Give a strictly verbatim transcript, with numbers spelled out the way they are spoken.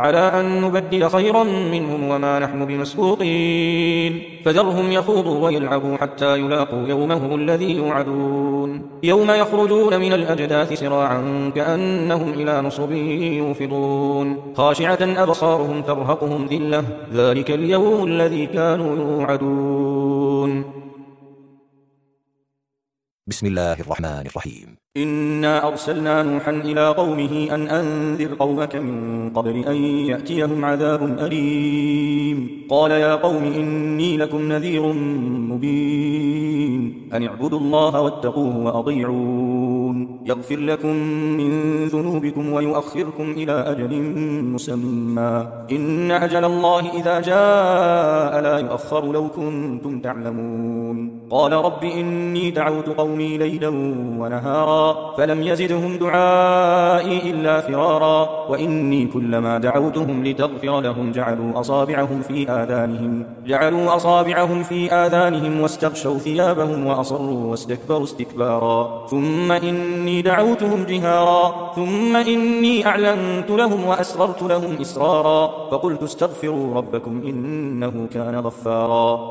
على أن نبدل خيرا منهم وما نحن بمسبوقين فذرهم يخوضوا ويلعبوا حتى يلاقوا يومهم الذي يوعدون يوم يخرجون من الأجداث سراعا كأنهم إلى نصب يوفضون خاشعة أبصارهم ترهقهم ذلة ذلك اليوم الذي كانوا يوعدون. بسم الله الرحمن الرحيم. إنا أرسلنا نوحا إلى قومه أن أنذر قومك من قبل أن يأتيهم عذاب أليم قال يا قوم إني لكم نذير مبين أن اعبدوا الله واتقوه وأطيعون يغفر لكم من ذنوبكم ويؤخركم إلى أجل مسمى إن أجل الله إذا جاء لا يؤخر لو كنتم تعلمون قال رب إني دعوت قومي ليلا ونهارا فلم يزدهم دعائي إلا فرارا وإني كلما دعوتهم لتغفر لهم جعلوا أصابعهم في آذانهم جعلوا أصابعهم في آذانهم واستغشوا ثيابهم وأصروا واستكبروا استكبارا ثم إني دعوتهم جهارا ثم إني أعلنت لهم وأسررت لهم إسرارا فقلت استغفروا ربكم إنه كان غفارا.